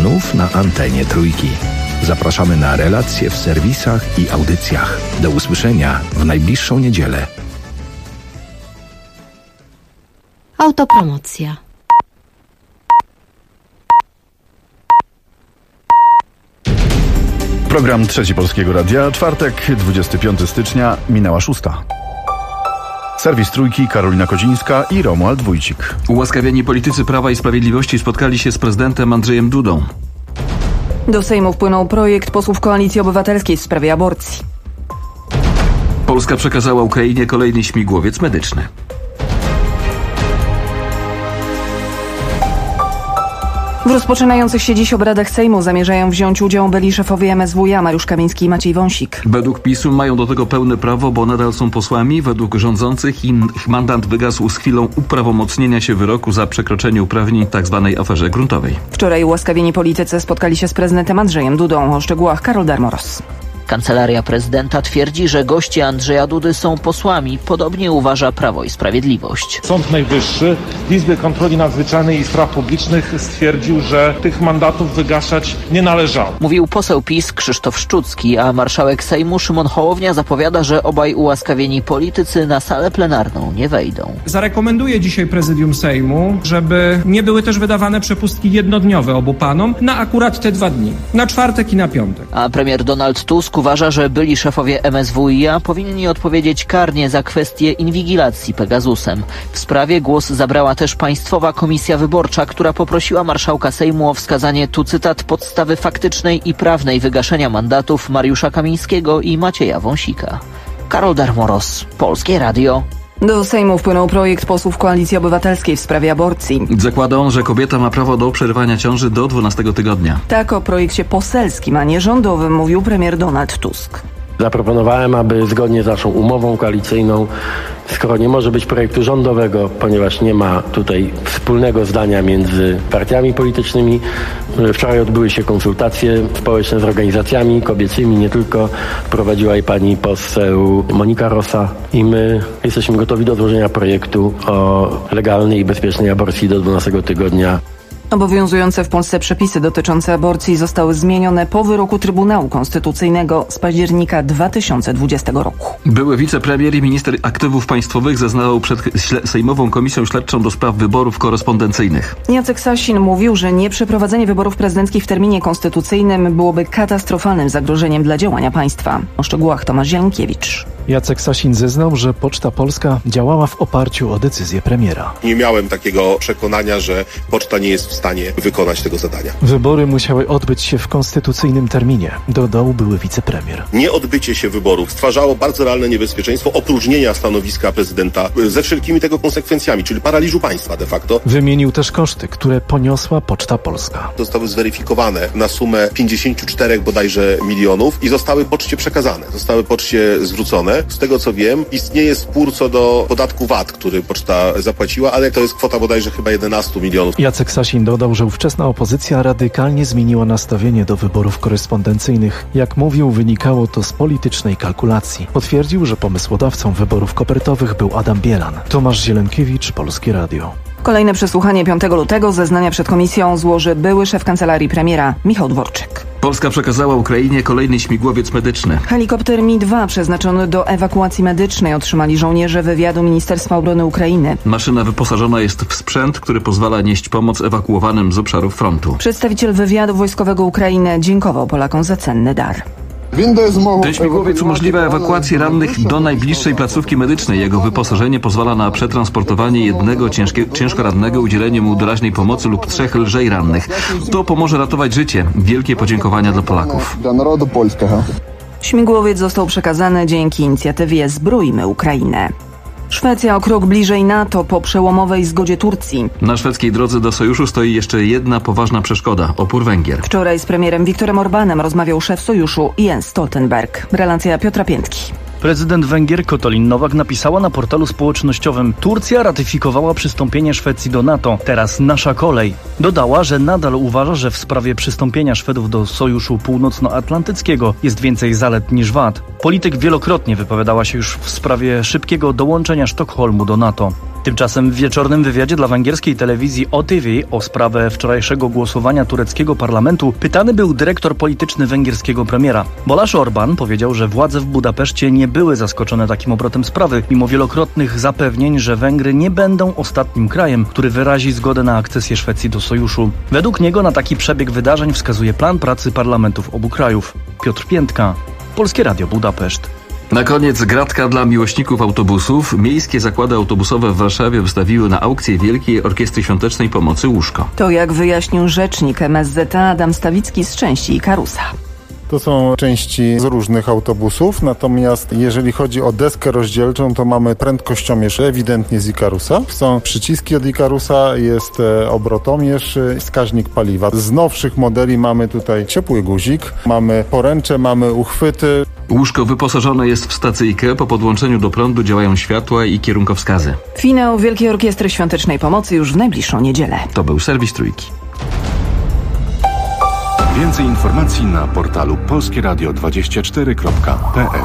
znów na antenie Trójki. Zapraszamy na relacje w serwisach i audycjach. Do usłyszenia w najbliższą niedzielę. Autopromocja. Program Trzeci Polskiego Radia, czwartek, 25 stycznia, minęła 6. Serwis Trójki, Karolina Kozińska i Romuald Wójcik. Ułaskawieni politycy Prawa i Sprawiedliwości spotkali się z prezydentem Andrzejem Dudą. Do Sejmu wpłynął projekt posłów Koalicji Obywatelskiej w sprawie aborcji. Polska przekazała Ukrainie kolejny śmigłowiec medyczny. W rozpoczynających się dziś obradach Sejmu zamierzają wziąć udział byli szefowie MSWiA Mariusz Kamiński i Maciej Wąsik. Według PiS-u mają do tego pełne prawo, bo nadal są posłami. Według rządzących ich mandat wygasł z chwilą uprawomocnienia się wyroku za przekroczenie uprawnień w tzw. aferze gruntowej. Wczoraj ułaskawieni politycy spotkali się z prezydentem Andrzejem Dudą. O szczegółach Karol Darmoros. Kancelaria prezydenta twierdzi, że goście Andrzeja Dudy są posłami. Podobnie uważa Prawo i Sprawiedliwość. Sąd Najwyższy w Izbie Kontroli Nadzwyczajnej i Spraw Publicznych stwierdził, że tych mandatów wygaszać nie należało. Mówił poseł PiS Krzysztof Szczucki, a marszałek Sejmu Szymon Hołownia zapowiada, że obaj ułaskawieni politycy na salę plenarną nie wejdą. Zarekomenduję dzisiaj prezydium Sejmu, żeby nie były też wydawane przepustki jednodniowe obu panom na akurat te 2 dni, na czwartek i na piątek. A premier Donald Tusk uważa, że byli szefowie MSWiA powinni odpowiedzieć karnie za kwestię inwigilacji Pegasusem. W sprawie głos zabrała też Państwowa Komisja Wyborcza, która poprosiła marszałka Sejmu o wskazanie, tu cytat, podstawy faktycznej i prawnej wygaszenia mandatów Mariusza Kamińskiego i Macieja Wąsika. Karol Darmoros, Polskie Radio. Do Sejmu wpłynął projekt posłów Koalicji Obywatelskiej w sprawie aborcji. Zakłada on, że kobieta ma prawo do przerywania ciąży do 12 tygodnia. Tak o projekcie poselskim, a nie rządowym mówił premier Donald Tusk. Zaproponowałem, aby zgodnie z naszą umową koalicyjną, skoro nie może być projektu rządowego, ponieważ nie ma tutaj wspólnego zdania między partiami politycznymi, wczoraj odbyły się konsultacje społeczne z organizacjami kobiecymi, nie tylko. Prowadziła je pani poseł Monika Rosa i my jesteśmy gotowi do złożenia projektu o legalnej i bezpiecznej aborcji do 12 tygodnia. Obowiązujące w Polsce przepisy dotyczące aborcji zostały zmienione po wyroku Trybunału Konstytucyjnego z października 2020 roku. Były wicepremier i minister aktywów państwowych zeznawał przed Sejmową Komisją Śledczą do spraw wyborów korespondencyjnych. Jacek Sasin mówił, że nieprzeprowadzenie wyborów prezydenckich w terminie konstytucyjnym byłoby katastrofalnym zagrożeniem dla działania państwa. O szczegółach Tomasz Zielonkiewicz. Jacek Sasin zeznał, że Poczta Polska działała w oparciu o decyzję premiera. Nie miałem takiego przekonania, że Poczta nie jest w stanie wykonać tego zadania. Wybory musiały odbyć się w konstytucyjnym terminie, dodał były wicepremier. Nieodbycie się wyborów stwarzało bardzo realne niebezpieczeństwo opróżnienia stanowiska prezydenta ze wszelkimi tego konsekwencjami, czyli paraliżu państwa de facto. Wymienił też koszty, które poniosła Poczta Polska. Zostały zweryfikowane na sumę 54 bodajże milionów i zostały Poczcie przekazane, zostały Poczcie zwrócone. Z tego co wiem, istnieje spór co do podatku VAT, który Poczta zapłaciła, ale to jest kwota bodajże chyba 11 milionów. Jacek Sasin dodał, że ówczesna opozycja radykalnie zmieniła nastawienie do wyborów korespondencyjnych. Jak mówił, wynikało to z politycznej kalkulacji. Potwierdził, że pomysłodawcą wyborów kopertowych był Adam Bielan. Tomasz Zielonkiewicz, Polskie Radio. Kolejne przesłuchanie 5 lutego. Zeznania przed komisją złoży były szef kancelarii premiera Michał Dworczyk. Polska przekazała Ukrainie kolejny śmigłowiec medyczny. Helikopter Mi-2 przeznaczony do ewakuacji medycznej otrzymali żołnierze wywiadu Ministerstwa Obrony Ukrainy. Maszyna wyposażona jest w sprzęt, który pozwala nieść pomoc ewakuowanym z obszarów frontu. Przedstawiciel wywiadu wojskowego Ukrainy dziękował Polakom za cenny dar. Ten śmigłowiec umożliwia ewakuację rannych do najbliższej placówki medycznej. Jego wyposażenie pozwala na przetransportowanie jednego ciężko rannego, udzielenie mu doraźnej pomocy lub 3 lżej rannych. To pomoże ratować życie. Wielkie podziękowania dla Polaków. Śmigłowiec został przekazany dzięki inicjatywie Zbrójmy Ukrainę. Szwecja o krok bliżej NATO po przełomowej zgodzie Turcji. Na szwedzkiej drodze do sojuszu stoi jeszcze jedna poważna przeszkoda – opór Węgier. Wczoraj z premierem Viktorem Orbánem rozmawiał szef sojuszu Jens Stoltenberg. Relacja Piotra Piętki. Prezydent Węgier Katalin Nowak napisała na portalu społecznościowym: Turcja ratyfikowała przystąpienie Szwecji do NATO. Teraz nasza kolej. Dodała, że nadal uważa, że w sprawie przystąpienia Szwedów do Sojuszu Północnoatlantyckiego jest więcej zalet niż wad. Polityk wielokrotnie wypowiadała się już w sprawie szybkiego dołączenia Sztokholmu do NATO. Tymczasem w wieczornym wywiadzie dla węgierskiej telewizji OTV o sprawę wczorajszego głosowania tureckiego parlamentu pytany był dyrektor polityczny węgierskiego premiera. Balázs Orbán powiedział, że władze w Budapeszcie nie były zaskoczone takim obrotem sprawy, mimo wielokrotnych zapewnień, że Węgry nie będą ostatnim krajem, który wyrazi zgodę na akcesję Szwecji do sojuszu. Według niego na taki przebieg wydarzeń wskazuje plan pracy parlamentów obu krajów. Piotr Piętka, Polskie Radio Budapeszt. Na koniec gratka dla miłośników autobusów. Miejskie zakłady autobusowe w Warszawie wystawiły na aukcję Wielkiej Orkiestry Świątecznej Pomocy łóżko. To jak wyjaśnił rzecznik MSZ Adam Stawicki z części Ikarusa. To są części z różnych autobusów, natomiast jeżeli chodzi o deskę rozdzielczą, to mamy prędkościomierz ewidentnie z Ikarusa. Są przyciski od Ikarusa, jest obrotomierz, wskaźnik paliwa. Z nowszych modeli mamy tutaj ciepły guzik, mamy poręcze, mamy uchwyty. Łóżko wyposażone jest w stacyjkę. Po podłączeniu do prądu działają światła i kierunkowskazy. Finał Wielkiej Orkiestry Świątecznej Pomocy już w najbliższą niedzielę. To był serwis Trójki. Więcej informacji na portalu polskieradio24.pl.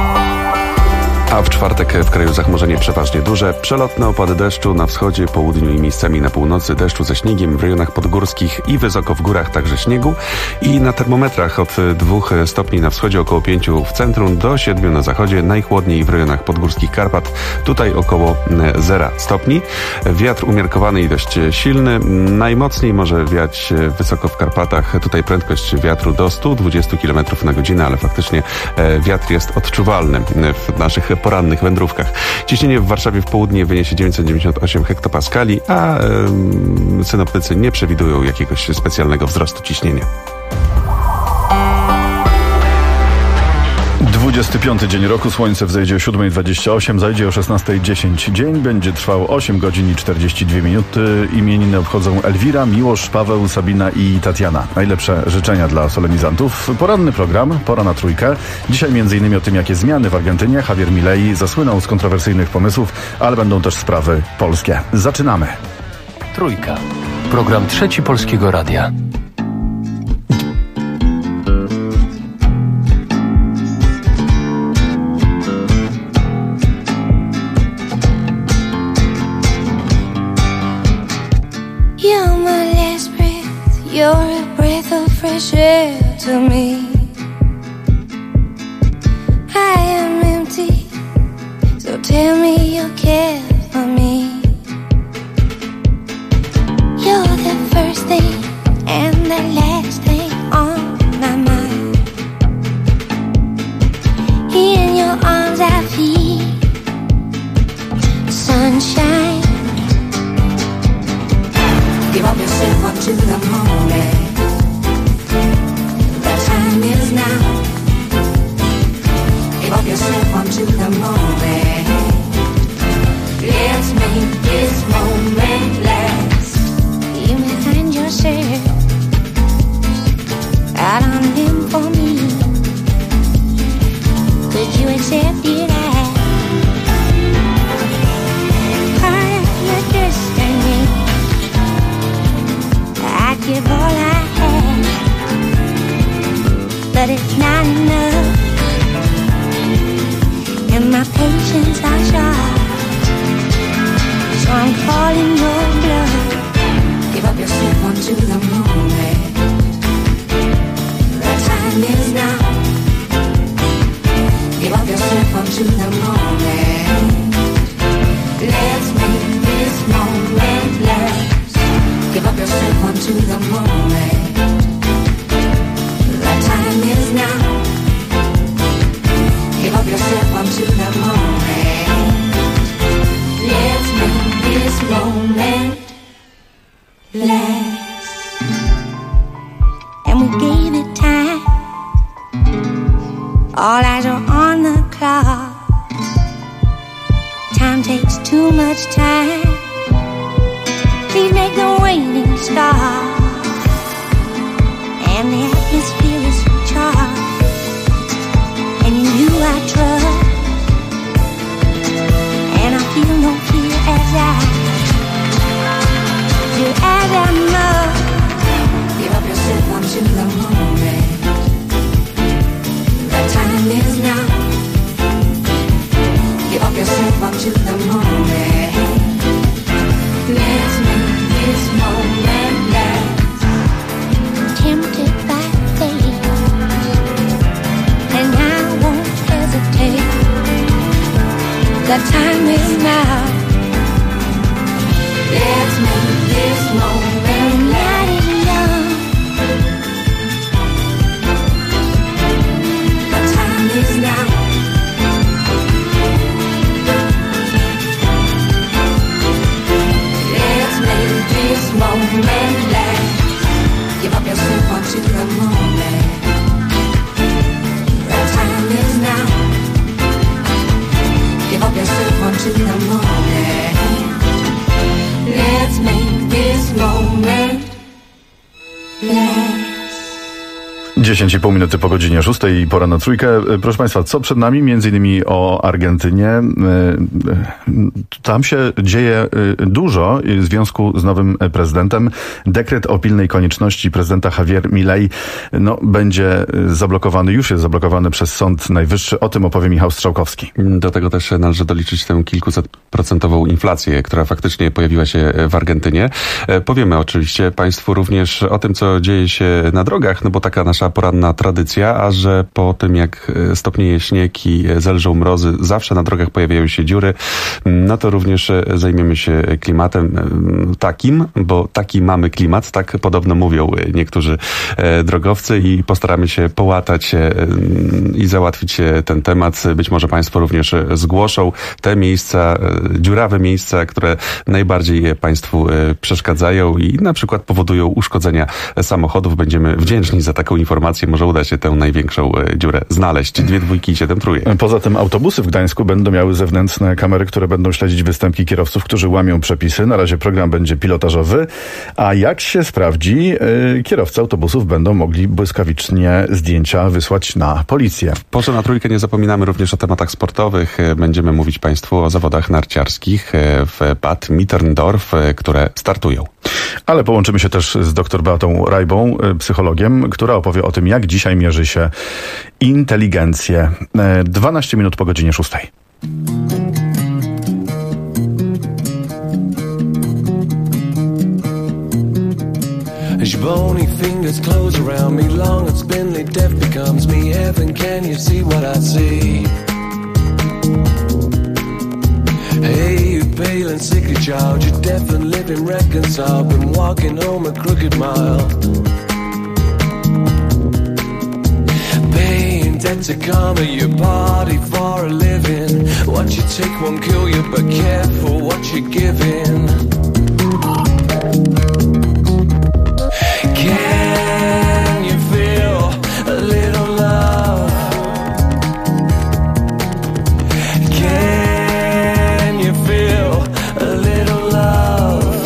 A w czwartek w kraju zachmurzenie przeważnie duże. Przelotne opady deszczu na wschodzie, południu i miejscami na północy, deszczu ze śniegiem, w rejonach podgórskich i wysoko w górach także śniegu. I na termometrach od 2 stopni na wschodzie, około 5 w centrum, do 7 na zachodzie. Najchłodniej w rejonach podgórskich Karpat, tutaj około 0 stopni. Wiatr umiarkowany i dość silny. Najmocniej może wiać wysoko w Karpatach. Tutaj prędkość wiatru do 120 km na godzinę, ale faktycznie wiatr jest odczuwalny w naszych porannych wędrówkach. Ciśnienie w Warszawie w południe wyniesie 998 hektopaskali, a synoptycy nie przewidują jakiegoś specjalnego wzrostu ciśnienia. 25 dzień roku, słońce wzejdzie o 7:28, zajdzie o 16:10. Dzień będzie trwał 8 godzin i 42 minuty. Imieniny obchodzą Elwira, Miłosz, Paweł, Sabina i Tatiana. Najlepsze życzenia dla solenizantów. Poranny program, pora na trójkę. Dzisiaj m.in. o tym, jakie zmiany w Argentynie. Javier Milei zasłynął z kontrowersyjnych pomysłów, ale będą też sprawy polskie. Zaczynamy. Trójka. Program Trzeci Polskiego Radia. You're a breath of fresh air to me. I am empty, so tell me you care for me. You're the first thing and the last thing on my mind. In your arms I feel sunshine. Give up yourself up to the moment. The time is now. Give up yourself up to the moment. Let's make this moment last. You may find yourself out on a limb for me. Could you accept it as part of your destiny? I'd give all I have, but it's not enough, and my patience are short, so I'm calling your bluff. Give up yourself onto the moment. The time is now. Give up yourself onto the moment. Let's make this moment last. Give up yourself onto the moment. The time is now. Give up yourself onto the moment. Let's make this moment last. And we gave it time. All eyes are on the clock. Time takes too much time. Please make the waiting stop. And the atmosphere is charged, and in you I trust, and I feel no fear as I do as I must. Give up yourself onto the moment. The time is now. Give up yourself onto the moment. The time is now. Let's make this moment let it young. The time is now. Let's make this moment last. Give up yourself onto the moment. The time is now. Give up yourself onto the moment. Let's make this moment last. 10,5 minuty po godzinie 6 i pora na trójkę. Proszę Państwa, co przed nami? Między innymi o Argentynie. Tam się dzieje dużo w związku z nowym prezydentem. Dekret o pilnej konieczności prezydenta Javier Milei będzie zablokowany, już jest zablokowany przez Sąd Najwyższy. O tym opowie Michał Strzałkowski. Do tego też należy doliczyć tę kilkusetprocentową inflację, która faktycznie pojawiła się w Argentynie. Powiemy oczywiście Państwu również o tym, co dzieje się na drogach, bo taka nasza poranna tradycja, a że po tym jak stopnieje śnieg i zelżą mrozy, zawsze na drogach pojawiają się dziury, to również zajmiemy się klimatem takim, bo taki mamy klimat, tak podobno mówią niektórzy drogowcy i postaramy się połatać i załatwić ten temat. Być może Państwo również zgłoszą te miejsca, dziurawe miejsca, które najbardziej Państwu przeszkadzają i na przykład powodują uszkodzenia samochodów. Będziemy wdzięczni za taką informację. Może uda się tę największą dziurę znaleźć. 2 dwójki i 7 trójek. Poza tym autobusy w Gdańsku będą miały zewnętrzne kamery, które będą śledzić występki kierowców, którzy łamią przepisy. Na razie program będzie pilotażowy, a jak się sprawdzi, kierowcy autobusów będą mogli błyskawicznie zdjęcia wysłać na policję. W porze na trójkę nie zapominamy również o tematach sportowych. Będziemy mówić Państwu o zawodach narciarskich w Bad Mitterndorf, które startują. Ale połączymy się też z dr Beatą Rajbą, psychologiem, która opowie o tym, jak dzisiaj mierzy się inteligencję. 12 minut po godzinie 6. As your bony fingers close around me, long and spindly death becomes me. Heaven, can you see what I see? Hey, you pale and sickly child, you're deaf and living reconciled, been walking home a crooked mile. Paying debt to karma, your body for a living. What you take won't kill you, but careful what you're giving. Can you feel a little love? Can you feel a little love?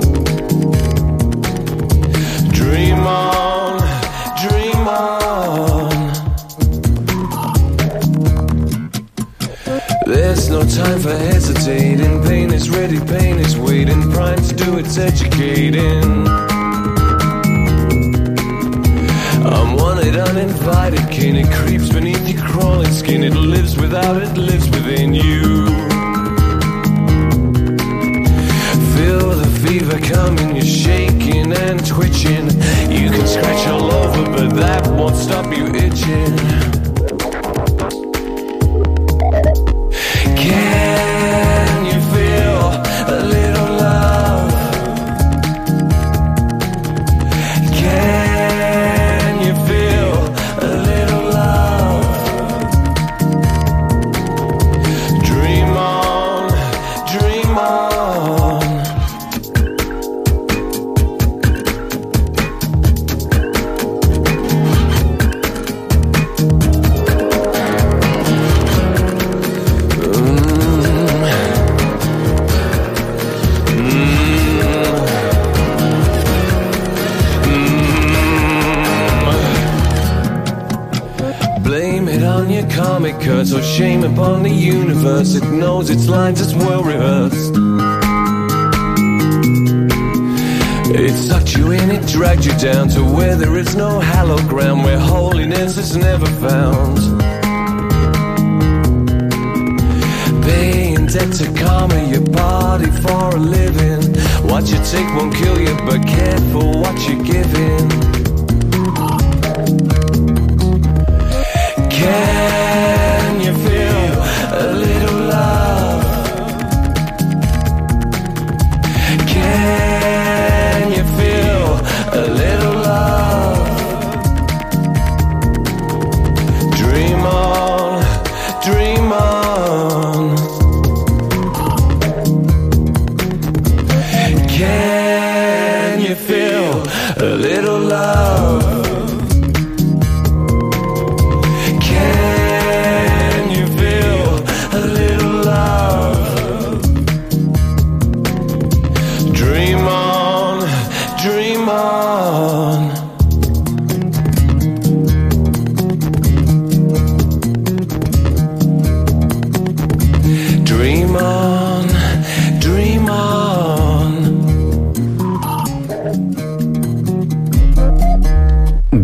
Dream on, dream on. There's no time for hesitating. Pain is ready, pain is waiting. Prime to do its educating. I'm wanted, uninvited, kin. It creeps beneath your crawling skin. It lives without, it lives within you. Feel the fever coming, you're shaking and twitching. You can scratch all over, but that won't stop you itching. Can you feel a little love? Can you feel a little love? Dream on, dream on. Comic curse or shame upon the universe. It knows its lines as well rehearsed. It sucked you in, it dragged you down to where there is no hallowed ground, where holiness is never found. Paying debt to karma, your body for a living. What you take won't kill you, but careful what you're giving. Can you feel a little love?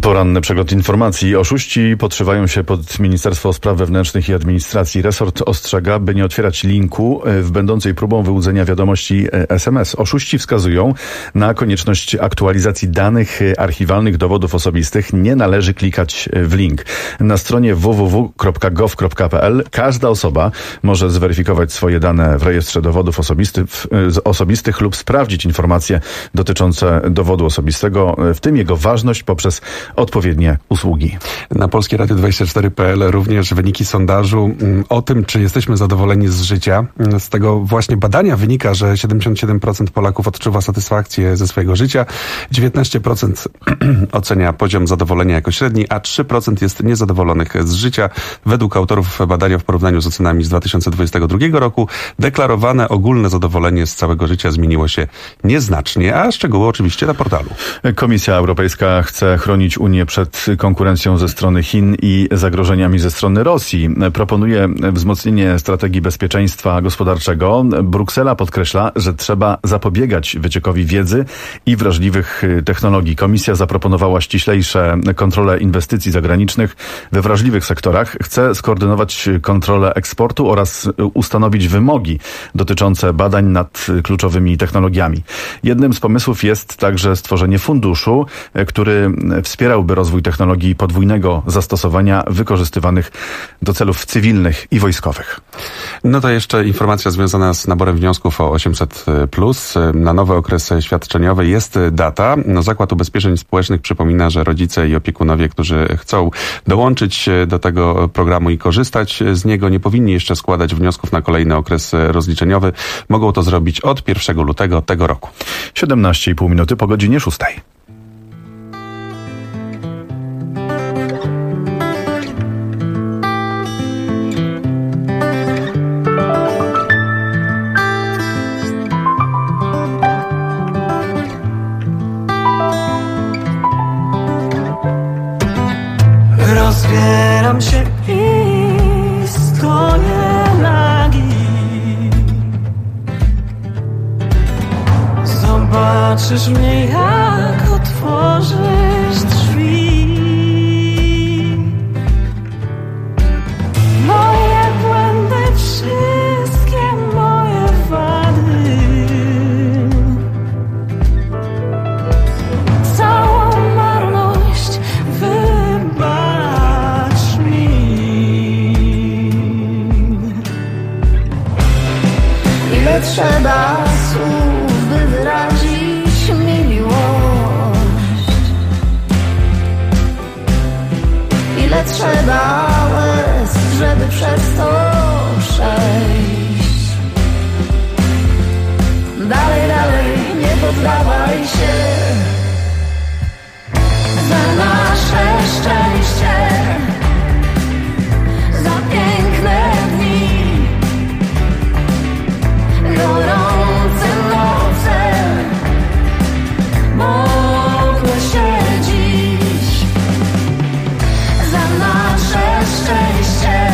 Poranny przegląd informacji. Oszuści podszywają się pod Ministerstwo Spraw Wewnętrznych i Administracji. Resort ostrzega, by nie otwierać linku w będącej próbą wyłudzenia wiadomości SMS. Oszuści wskazują na konieczność aktualizacji danych archiwalnych dowodów osobistych. Nie należy klikać w link. Na stronie www.gov.pl każda osoba może zweryfikować swoje dane w rejestrze dowodów osobistych lub sprawdzić informacje dotyczące dowodu osobistego, w tym jego ważność poprzez odpowiednie usługi. Na Polskie Radio 24.pl również wyniki sondażu o tym, czy jesteśmy zadowoleni z życia. Z tego właśnie badania wynika, że 77% Polaków odczuwa satysfakcję ze swojego życia, 19% ocenia poziom zadowolenia jako średni, a 3% jest niezadowolonych z życia. Według autorów badania w porównaniu z ocenami z 2022 roku deklarowane ogólne zadowolenie z całego życia zmieniło się nieznacznie, a szczegóły oczywiście na portalu. Komisja Europejska chce chronić Unię przed konkurencją ze strony Chin i zagrożeniami ze strony Rosji. Proponuje wzmocnienie strategii bezpieczeństwa gospodarczego. Bruksela podkreśla, że trzeba zapobiegać wyciekowi wiedzy i wrażliwych technologii. Komisja zaproponowała ściślejsze kontrole inwestycji zagranicznych we wrażliwych sektorach. Chce skoordynować kontrolę eksportu oraz ustanowić wymogi dotyczące badań nad kluczowymi technologiami. Jednym z pomysłów jest także stworzenie funduszu, który wspierałby rozwój technologii podwójnego zastosowania wykorzystywanych do celów cywilnych i wojskowych. No to jeszcze informacja związana z naborem wniosków o 800+. Na nowy okres świadczeniowy jest data. Zakład Ubezpieczeń Społecznych przypomina, że rodzice i opiekunowie, którzy chcą dołączyć do tego programu i korzystać z niego, nie powinni jeszcze składać wniosków na kolejny okres rozliczeniowy. Mogą to zrobić od 1 lutego tego roku. 17,5 minuty po godzinie 6. Rozbieram się i stoję nagi. Zobaczysz mnie, jak otworzysz drzwi. Moje błędy, wszystkie moje wady, całą marność wybacz mi. Ile trzeba słów, by wyrazić mi miłość? Ile trzeba łez, żeby przez to przejść? Dalej, dalej, nie poddawaj się. Za nasze szczęście, za piękne dni, gorące noce, modlę się dziś. Za nasze szczęście,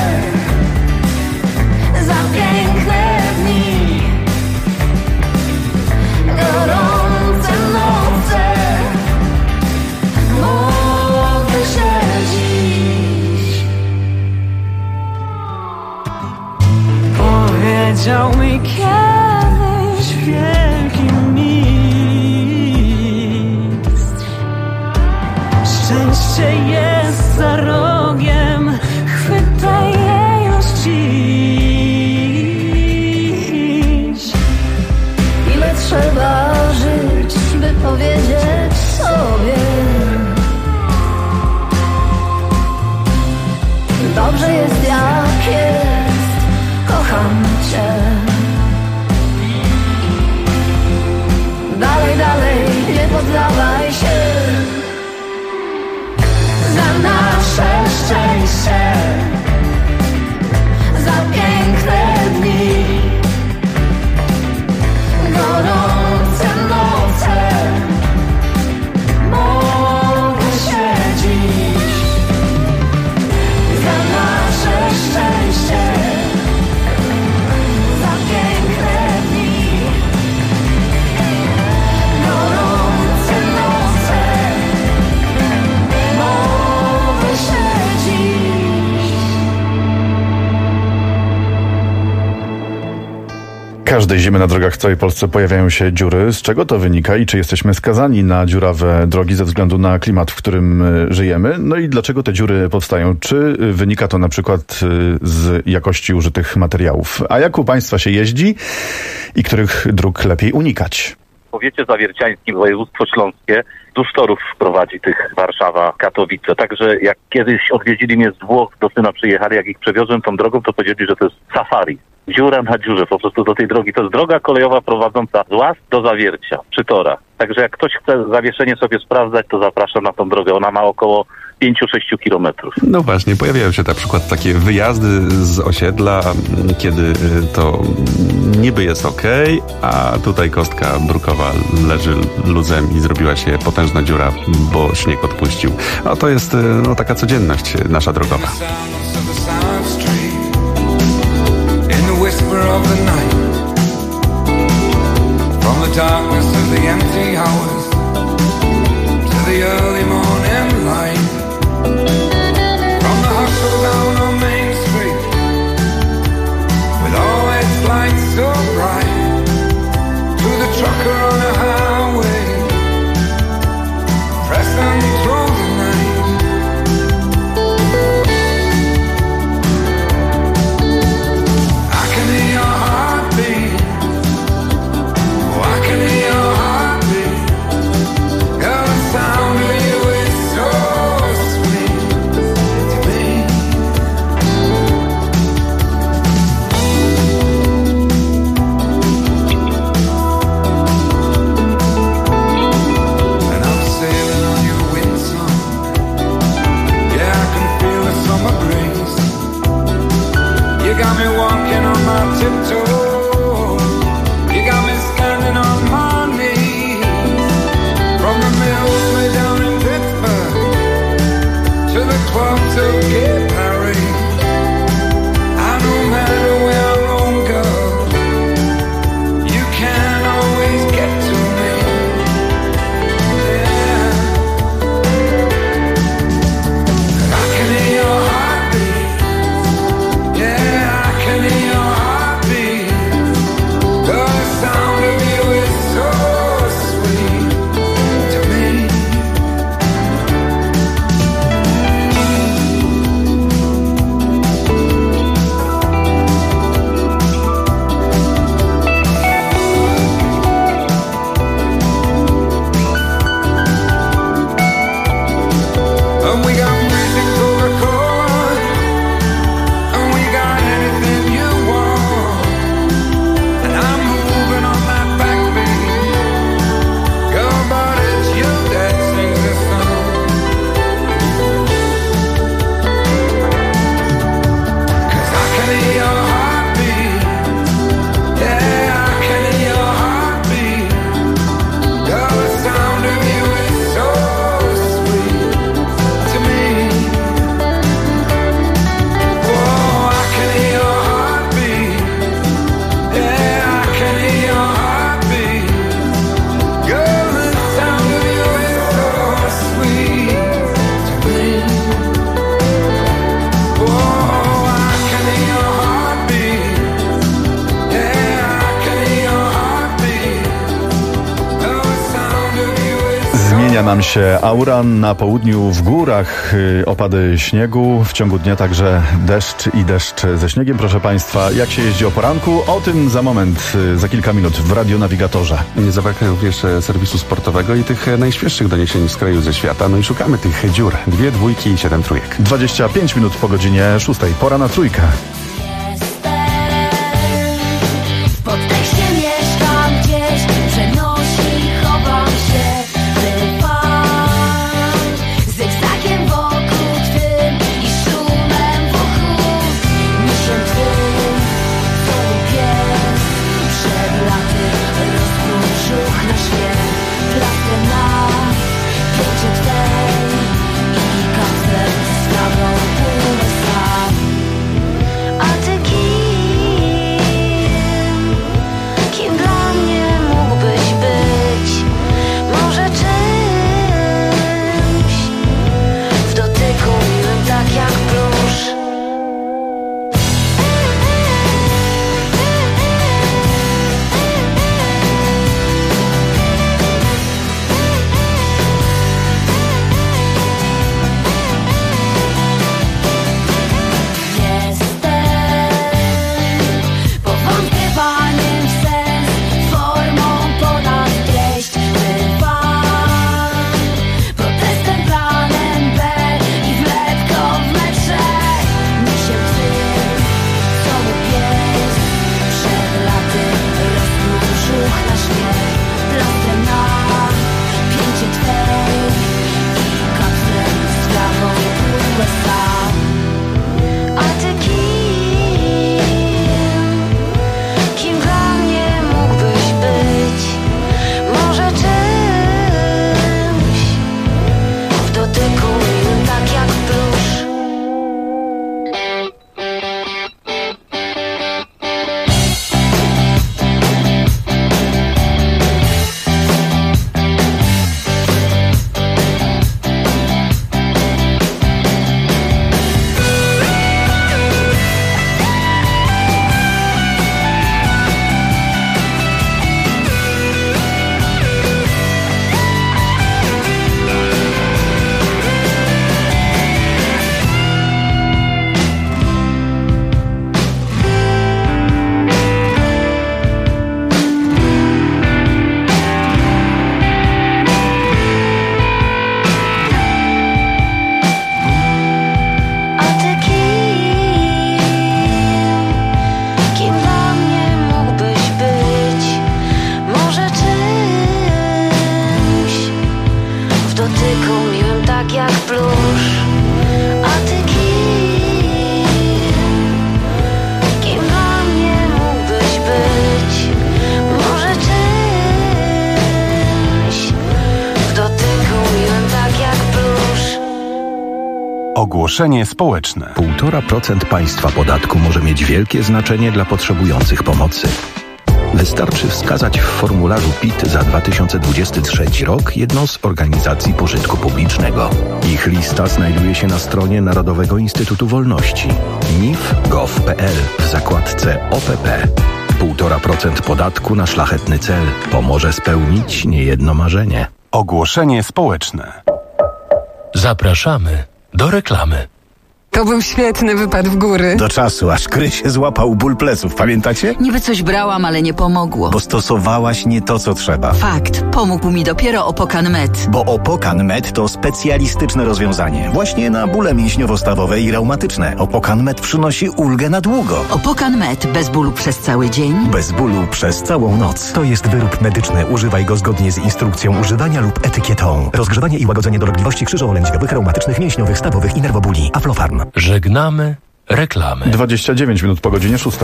za piękne dni, gorące noce, modlę się dziś. Powiedział mi kiedyś wielki mistrz: szczęście jest za rogiem, chwytaj je już dziś. Ile trzeba żyć, by powiedzieć sobie: dobrze jest jak jest, kocham cię. Dalej, dalej, nie poddawaj się. Za nasze szczęście, za piękne dni, gorące noce, modlę się dziś. Za nasze szczęście, za piękne dni, gorące noce, Każdej zimy na drogach w całej Polsce pojawiają się dziury. Z czego to wynika i czy jesteśmy skazani na dziurawe drogi ze względu na klimat, w którym żyjemy? No i dlaczego te dziury powstają? Czy wynika to na przykład z jakości użytych materiałów? A jak u Państwa się jeździ i których dróg lepiej unikać? W powiecie zawierciańskim, województwo śląskie, wzdłuż torów prowadzi tych Warszawa, Katowice. Także jak kiedyś odwiedzili mnie z Włoch, do syna przyjechali, jak ich przewiozłem tą drogą, to powiedzieli, że to jest safari. Dziura na dziurze po prostu do tej drogi. To jest droga kolejowa prowadząca z Łask do Zawiercia przy torach. Także jak ktoś chce zawieszenie sobie sprawdzać, to zapraszam na tą drogę. Ona ma około 5-6 kilometrów. No właśnie, pojawiają się na przykład takie wyjazdy z osiedla, kiedy to niby jest okej, a tutaj kostka brukowa leży luzem i zrobiła się potężna dziura, bo śnieg odpuścił. A to jest taka codzienność nasza drogowa. Whisper of the night, from the darkness of the empty hours to the early morning light, from the hustle down on Main Street with all its lights so bright, to the trucker on the highway pressing through the night. Nam się aura, na południu w górach opady śniegu, w ciągu dnia także deszcz i deszcz ze śniegiem. Proszę Państwa, jak się jeździ o poranku? O tym za moment, za kilka minut w Radionawigatorze. Nie zabraknie również serwisu sportowego i tych najświeższych doniesień z kraju ze świata. No i szukamy tych dziur. 2 dwójki i 7 trójek. 25 minut po godzinie 6. Pora na trójkę. I Ogłoszenie społeczne. 1,5% państwa podatku może mieć wielkie znaczenie dla potrzebujących pomocy. Wystarczy wskazać w formularzu PIT za 2023 rok jedną z organizacji pożytku publicznego. Ich lista znajduje się na stronie Narodowego Instytutu Wolności nif.gov.pl w zakładce OPP. 1,5% podatku na szlachetny cel pomoże spełnić niejedno marzenie. Ogłoszenie społeczne. Zapraszamy do reklamy. To był świetny wypad w góry. Do czasu, aż Krysie złapał ból pleców, pamiętacie? Niby coś brałam, ale nie pomogło. Bo stosowałaś nie to, co trzeba. Fakt, pomógł mi dopiero Opokan Med. Bo Opokan Med to specjalistyczne rozwiązanie. Właśnie na bóle mięśniowo-stawowe i reumatyczne. Opokan Med przynosi ulgę na długo. Opokan Med bez bólu przez cały dzień? Bez bólu przez całą noc. To jest wyrób medyczny. Używaj go zgodnie z instrukcją używania lub etykietą. Rozgrzewanie i łagodzenie dolegliwości krzyżowo-lędźwiowych, reumatycznych, mięśniowych, stawowych i nerwobóli. Aflofarm. Żegnamy reklamy. 29 minut po godzinie 6.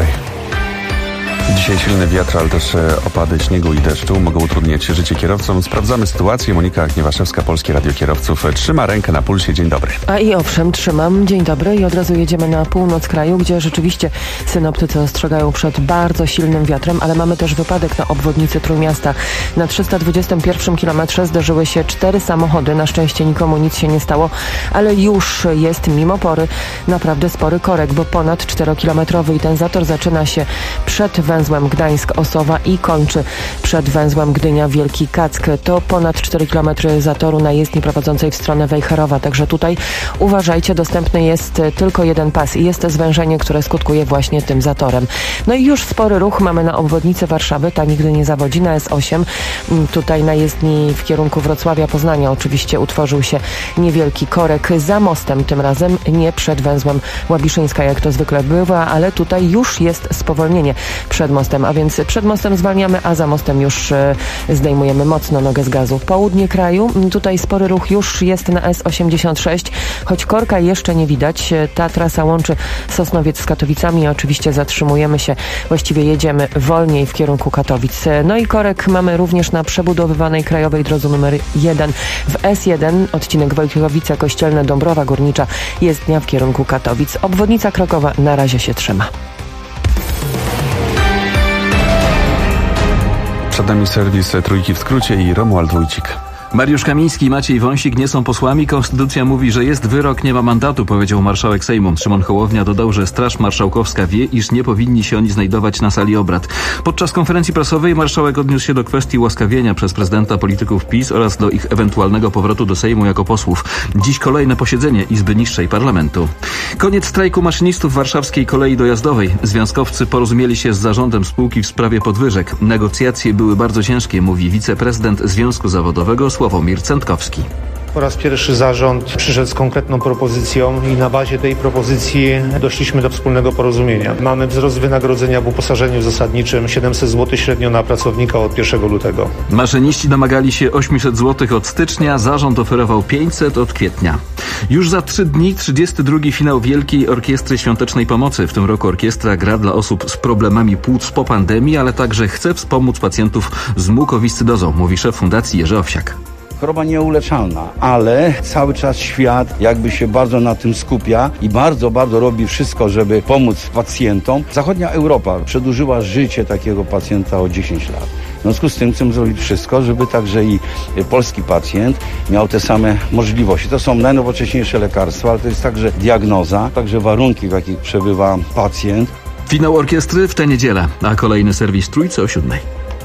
Dzisiaj silny wiatr, ale też opady śniegu i deszczu mogą utrudniać życie kierowcom. Sprawdzamy sytuację. Monika Gniewaszewska, Polskie Radio Kierowców, trzyma rękę na pulsie. Dzień dobry. A i owszem, trzymam. Dzień dobry i od razu jedziemy na północ kraju, gdzie rzeczywiście synoptycy ostrzegają przed bardzo silnym wiatrem, ale mamy też wypadek na obwodnicy Trójmiasta. Na 321 kilometrze zdarzyły się 4 samochody. Na szczęście nikomu nic się nie stało, ale już jest mimo pory naprawdę spory korek, bo ponad 4-kilometrowy i ten zator zaczyna się przed węzłem Gdańsk-Osowa i kończy przed węzłem Gdynia-Wielki Kack. To ponad 4 km zatoru na jezdni prowadzącej w stronę Wejherowa. Także tutaj uważajcie, dostępny jest tylko jeden pas i jest to zwężenie, które skutkuje właśnie tym zatorem. No i już spory ruch mamy na obwodnicy Warszawy, ta nigdy nie zawodzi, na S8. Tutaj na jezdni w kierunku Wrocławia-Poznania oczywiście utworzył się niewielki korek za mostem, tym razem nie przed węzłem Łabiszyńska, jak to zwykle bywa, ale tutaj już jest spowolnienie przed mostem, a więc przed mostem zwalniamy, a za mostem już zdejmujemy mocno nogę z gazu. Południe kraju, tutaj spory ruch już jest na S86, choć korka jeszcze nie widać. Ta trasa łączy Sosnowiec z Katowicami i oczywiście zatrzymujemy się, właściwie jedziemy wolniej w kierunku Katowic. No i korek mamy również na przebudowywanej krajowej drodze numer 1 w S1, odcinek Wojtkowice Kościelne, Dąbrowa Górnicza, jezdnia w kierunku Katowic. Obwodnica Krakowa na razie się trzyma. Przed nami serwis Trójki w skrócie i Romuald Wójcik. Mariusz Kamiński i Maciej Wąsik nie są posłami. Konstytucja mówi, że jest wyrok, nie ma mandatu, powiedział marszałek Sejmu. Szymon Hołownia dodał, że Straż Marszałkowska wie, iż nie powinni się oni znajdować na sali obrad. Podczas konferencji prasowej marszałek odniósł się do kwestii łaskawienia przez prezydenta polityków PiS oraz do ich ewentualnego powrotu do Sejmu jako posłów. Dziś kolejne posiedzenie Izby Niższej Parlamentu. Koniec strajku maszynistów warszawskiej kolei dojazdowej. Związkowcy porozumieli się z zarządem spółki w sprawie podwyżek. Negocjacje były bardzo ciężkie, mówi wiceprezydent Związku Zawodowego Sławomir Cętkowski. Po raz pierwszy zarząd przyszedł z konkretną propozycją i na bazie tej propozycji doszliśmy do wspólnego porozumienia. Mamy wzrost wynagrodzenia w uposażeniu zasadniczym 700 zł średnio na pracownika od 1 lutego. Maszyniści domagali się 800 zł od stycznia, zarząd oferował 500 od kwietnia. Już za 3 dni 32. finał Wielkiej Orkiestry Świątecznej Pomocy. W tym roku orkiestra gra dla osób z problemami płuc po pandemii, ale także chce wspomóc pacjentów z mukowiscydozą, mówi szef fundacji Jerzy Owsiak. Choroba nieuleczalna, ale cały czas świat jakby się bardzo na tym skupia i bardzo robi wszystko, żeby pomóc pacjentom. Zachodnia Europa przedłużyła życie takiego pacjenta o 10 lat. W związku z tym chcemy zrobić wszystko, żeby także i polski pacjent miał te same możliwości. To są najnowocześniejsze lekarstwa, ale to jest także diagnoza, także warunki, w jakich przebywa pacjent. Finał orkiestry w tę niedzielę, a kolejny serwis Trójce o 7.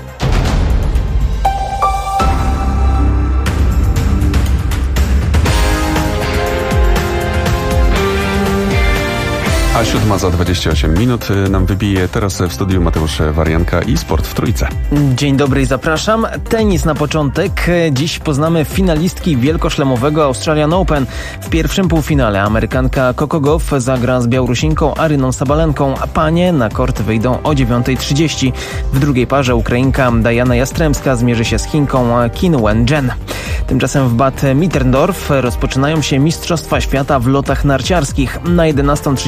A 7 za 28 minut nam wybije teraz w studiu Mateusz Warianka i Sport w Trójce. Dzień dobry i zapraszam. Tenis na początek. Dziś poznamy finalistki wielkoszlemowego Australian Open. W pierwszym półfinale Amerykanka Coco Gauff zagra z Białorusinką Aryną Sabalenką, a panie na kort wyjdą o 9:30. W drugiej parze Ukrainka Diana Jastrzębska zmierzy się z Chinką Qin Wen-jen. Tymczasem w Bad Mitterndorf rozpoczynają się Mistrzostwa Świata w lotach narciarskich. Na 11:30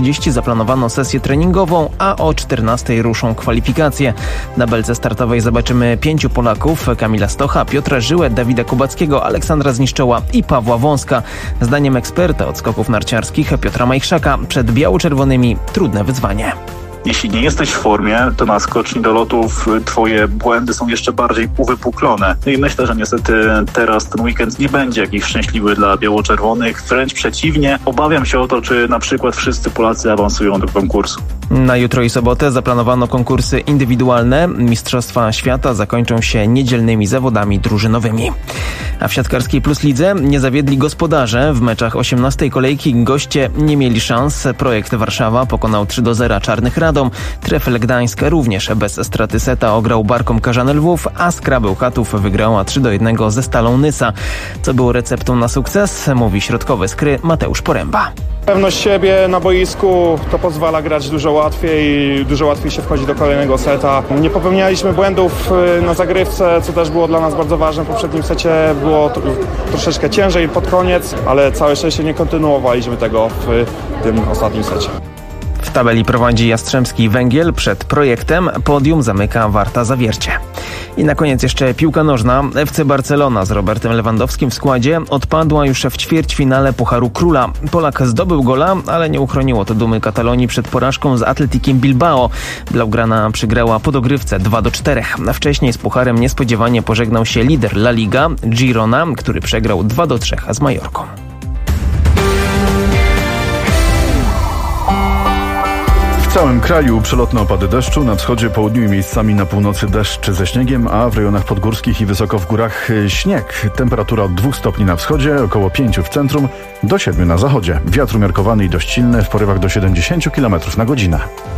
zaplanowano sesję treningową, a o 14 ruszą kwalifikacje. Na belce startowej zobaczymy 5 Polaków: Kamila Stocha, Piotra Żyłę, Dawida Kubackiego, Aleksandra Zniszczoła i Pawła Wąska. Zdaniem eksperta od skoków narciarskich Piotra Majchrzaka przed biało-czerwonymi trudne wyzwanie. Jeśli nie jesteś w formie, to na skoczni do lotów twoje błędy są jeszcze bardziej uwypuklone. No i myślę, że niestety teraz ten weekend nie będzie jakiś szczęśliwy dla biało-czerwonych. Wręcz przeciwnie, obawiam się o to, czy na przykład wszyscy Polacy awansują do konkursu. Na jutro i sobotę zaplanowano konkursy indywidualne. Mistrzostwa świata zakończą się niedzielnymi zawodami drużynowymi. A w siatkarskiej Plus Lidze nie zawiedli gospodarze. W meczach 18. kolejki goście nie mieli szans. Projekt Warszawa pokonał 3-0 Czarnych Radom. Trefl Gdańsk również bez straty seta ograł Barkom Karzany Lwów, a Skra Bełchatów wygrała 3-1 ze Stalą Nysa. Co było receptą na sukces, mówi środkowy Skry Mateusz Poręba. Pewność siebie na boisku to pozwala grać dużo łatwiej się wchodzi do kolejnego seta. Nie popełnialiśmy błędów na zagrywce, co też było dla nas bardzo ważne. W poprzednim secie było troszeczkę ciężej pod koniec, ale całe szczęście nie kontynuowaliśmy tego w tym ostatnim secie. W tabeli prowadzi Jastrzębski Węgiel, przed Projektem podium zamyka Warta Zawiercie. I na koniec jeszcze piłka nożna. FC Barcelona z Robertem Lewandowskim w składzie odpadła już w ćwierćfinale Pucharu Króla. Polak zdobył gola, ale nie uchroniło to dumy Katalonii przed porażką z Atletikiem Bilbao. Blaugrana przygrała po dogrywce 2-4. Wcześniej z pucharem niespodziewanie pożegnał się lider La Liga Girona, który przegrał 2-3 z Majorką. W całym kraju przelotne opady deszczu, na wschodzie, południu i miejscami na północy deszcz ze śniegiem, a w rejonach podgórskich i wysoko w górach śnieg. Temperatura od 2 stopni na wschodzie, około 5 w centrum, do 7 na zachodzie. Wiatr umiarkowany i dość silny, w porywach do 70 km na godzinę.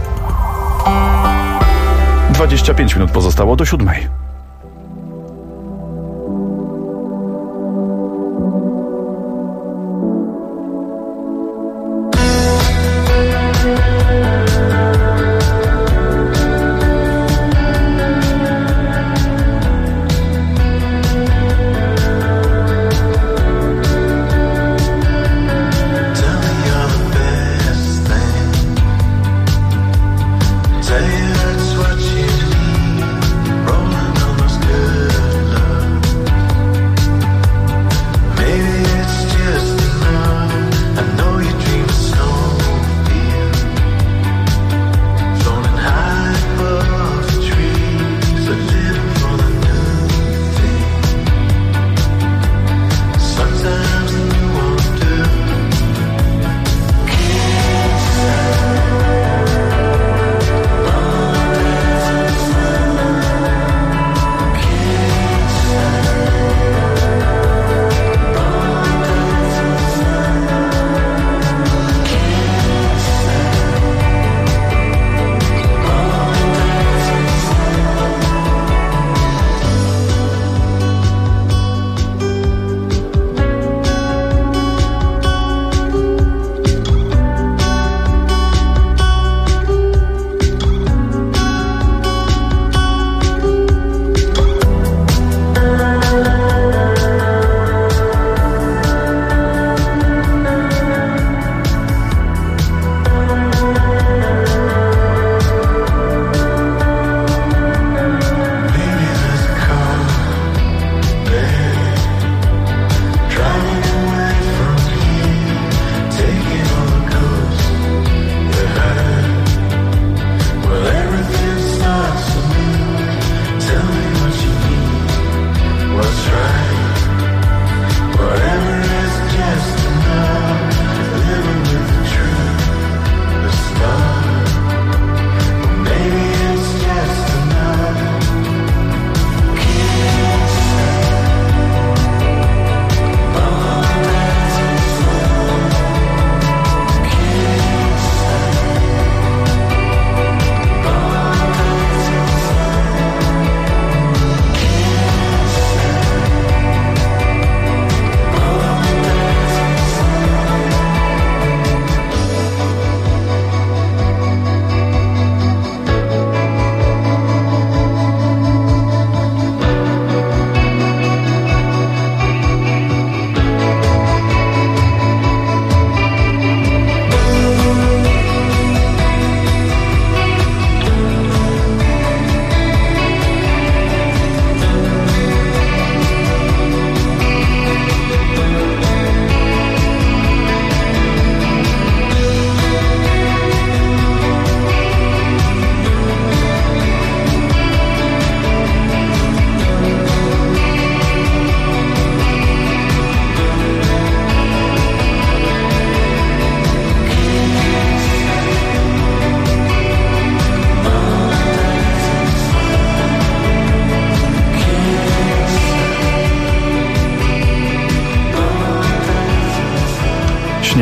25 minut pozostało do 7. Say that's what you need, rolling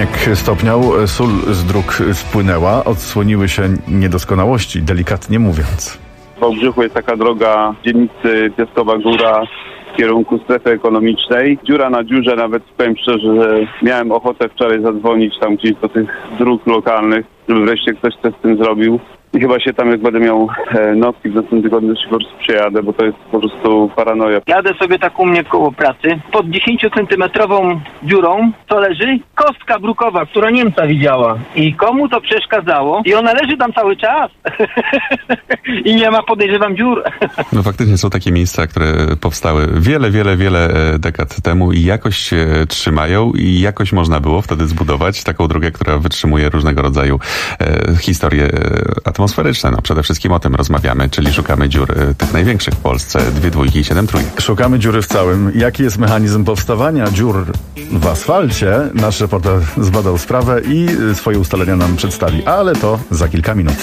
Śnieg stopniał, sól z dróg spłynęła, odsłoniły się niedoskonałości, delikatnie mówiąc. W Wałbrzychu jest taka droga w dzielnicy Piaskowa Góra w kierunku strefy ekonomicznej. Dziura na dziurze, nawet powiem szczerze, że miałem ochotę wczoraj zadzwonić tam gdzieś do tych dróg lokalnych, żeby wreszcie ktoś coś z tym zrobił. I chyba się tam, jak będę miał nocki w następnym tygodniu, się po prostu przejadę, bo to jest po prostu paranoja. Jadę sobie tak u mnie koło pracy, pod 10-centymetrową dziurą, co leży kostka brukowa, która Niemca widziała. I komu to przeszkadzało? I ona leży tam cały czas. I nie ma, podejrzewam, dziur. No faktycznie są takie miejsca, które powstały wiele dekad temu i jakoś się trzymają i jakoś można było wtedy zbudować taką drogę, która wytrzymuje różnego rodzaju historie atmosferyczne. No przede wszystkim o tym rozmawiamy, czyli szukamy dziur tych największych w Polsce, 2 dwójki i 7 trójek. Szukamy dziury w całym. Jaki jest mechanizm powstawania dziur w asfalcie? Nasz reporter zbadał sprawę i swoje ustalenia nam przedstawi, ale to za kilka minut.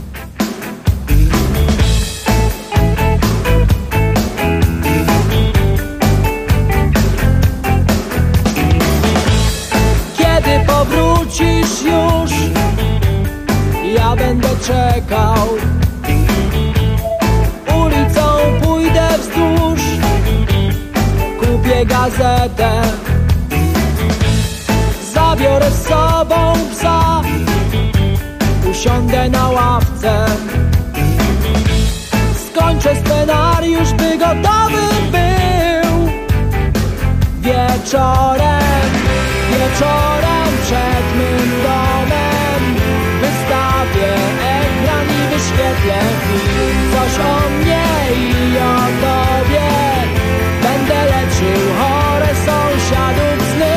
Kiedy powrócisz już, ja będę czekał. Ulicą pójdę wzdłuż, kupię gazetę, zabiorę z sobą psa, usiądę na ławce, skończę scenariusz, by gotowy był. Wieczorem przed mym domem wystawię ekran i wyświetlę film. Coś o mnie i o tobie, będę leczył chore sąsiadów sny.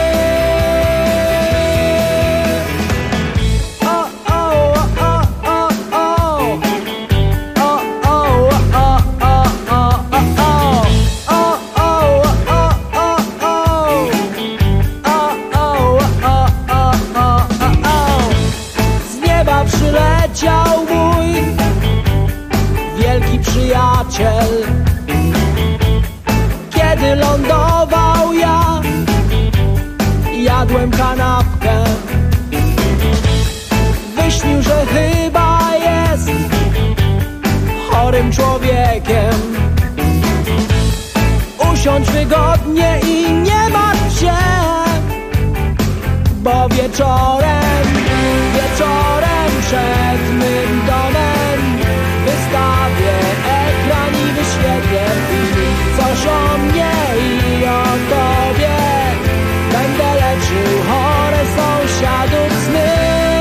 Przyleciał mój wielki przyjaciel. Kiedy lądował ja, jadłem kanapkę. Wyśnił, że chyba jest chorym człowiekiem. Usiądź wygodnie i nie martw się, bo wieczorem przed mym domem wystawię ekran i wyświetlę film. Coś o mnie i o tobie, będę leczył chore sąsiadów sny.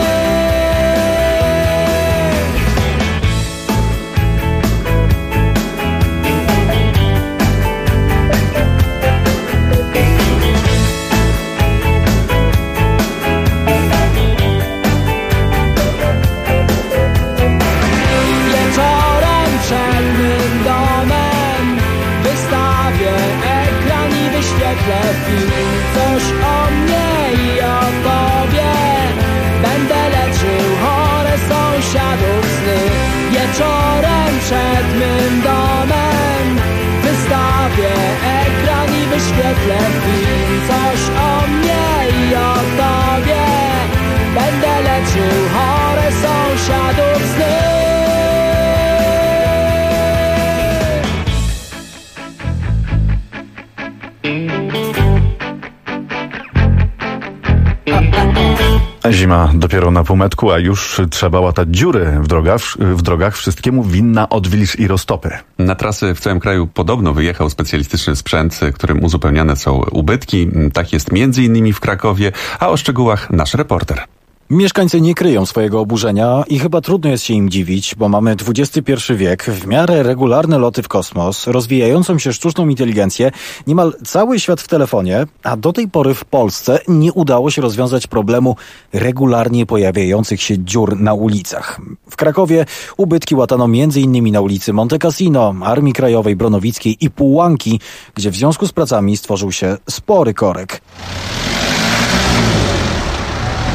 Coś o mnie i o tobie, będę leczył chore sąsiadów sny. Wieczorem przed mym domem wystawię ekran i wyświetlę film. Coś o mnie i o tobie, będę leczył chore sąsiadów sny. Zima dopiero na półmetku, a już trzeba łatać dziury w drogach. Wszystkiemu winna odwilż i roztopy. Na trasy w całym kraju podobno wyjechał specjalistyczny sprzęt, którym uzupełniane są ubytki. Tak jest m.in. w Krakowie, a o szczegółach nasz reporter. Mieszkańcy nie kryją swojego oburzenia i chyba trudno jest się im dziwić, bo mamy XXI wiek, w miarę regularne loty w kosmos, rozwijającą się sztuczną inteligencję, niemal cały świat w telefonie, a do tej pory w Polsce nie udało się rozwiązać problemu regularnie pojawiających się dziur na ulicach. W Krakowie ubytki łatano m.in. na ulicy Monte Cassino, Armii Krajowej, Bronowickiej i Pułanki, gdzie w związku z pracami stworzył się spory korek.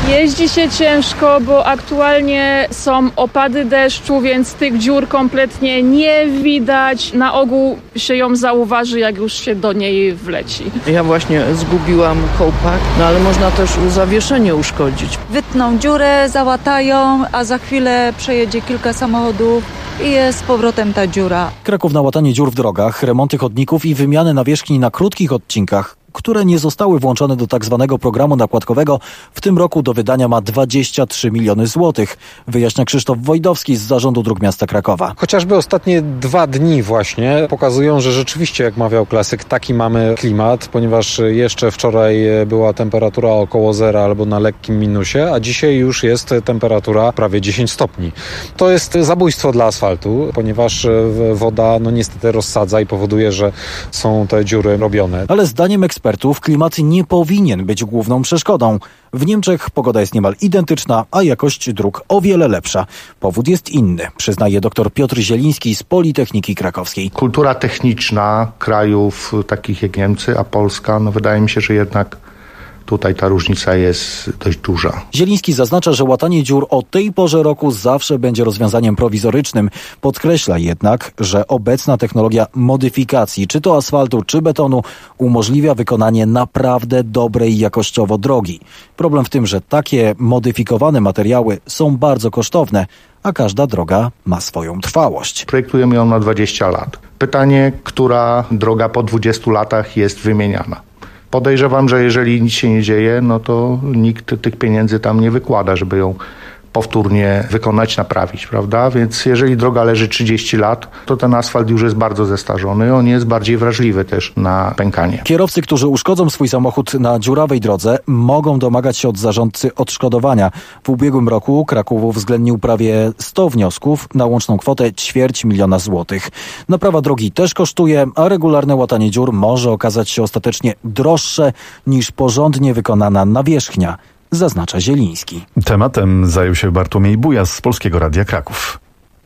Jeździ się ciężko, bo aktualnie są opady deszczu, więc tych dziur kompletnie nie widać. Na ogół się ją zauważy, jak już się do niej wleci. Ja właśnie zgubiłam kołpak, ale można też zawieszenie uszkodzić. Wytną dziurę, załatają, a za chwilę przejedzie kilka samochodów i jest z powrotem ta dziura. Kraków na łatanie dziur w drogach, remonty chodników i wymianę nawierzchni na krótkich odcinkach, które nie zostały włączone do tak zwanego programu nakładkowego, w tym roku do wydania ma 23 miliony złotych, wyjaśnia Krzysztof Wojdowski z Zarządu Dróg Miasta Krakowa. Chociażby ostatnie 2 dni właśnie pokazują, że rzeczywiście, jak mawiał klasyk, taki mamy klimat, ponieważ jeszcze wczoraj była temperatura około zera albo na lekkim minusie, a dzisiaj już jest temperatura prawie 10 stopni. To jest zabójstwo dla asfaltu, ponieważ woda niestety rozsadza i powoduje, że są te dziury robione. Ale zdaniem ekspertów klimat nie powinien być główną przeszkodą. W Niemczech pogoda jest niemal identyczna, a jakość dróg o wiele lepsza. Powód jest inny, przyznaje dr Piotr Zieliński z Politechniki Krakowskiej. Kultura techniczna krajów takich jak Niemcy, a Polska, wydaje mi się, że jednak tutaj ta różnica jest dość duża. Zieliński zaznacza, że łatanie dziur o tej porze roku zawsze będzie rozwiązaniem prowizorycznym. Podkreśla jednak, że obecna technologia modyfikacji, czy to asfaltu, czy betonu, umożliwia wykonanie naprawdę dobrej jakościowo drogi. Problem w tym, że takie modyfikowane materiały są bardzo kosztowne, a każda droga ma swoją trwałość. Projektujemy ją na 20 lat. Pytanie, która droga po 20 latach jest wymieniana? Podejrzewam, że jeżeli nic się nie dzieje, to nikt tych pieniędzy tam nie wykłada, żeby ją powtórnie wykonać, naprawić, prawda? Więc jeżeli droga leży 30 lat, to ten asfalt już jest bardzo zestarzony, on jest bardziej wrażliwy też na pękanie. Kierowcy, którzy uszkodzą swój samochód na dziurawej drodze, mogą domagać się od zarządcy odszkodowania. W ubiegłym roku Kraków uwzględnił prawie 100 wniosków na łączną kwotę 250 000 złotych. Naprawa drogi też kosztuje, a regularne łatanie dziur może okazać się ostatecznie droższe niż porządnie wykonana nawierzchnia, zaznacza Zieliński. Tematem zajął się Bartłomiej Bujas z Polskiego Radia Kraków.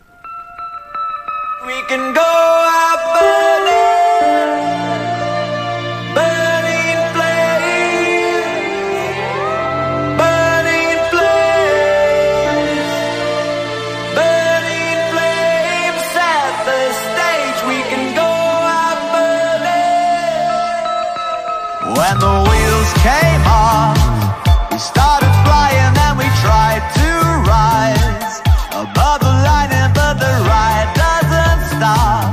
When the wheels came off, we started flying and we tried to rise above the line, but the ride doesn't stop.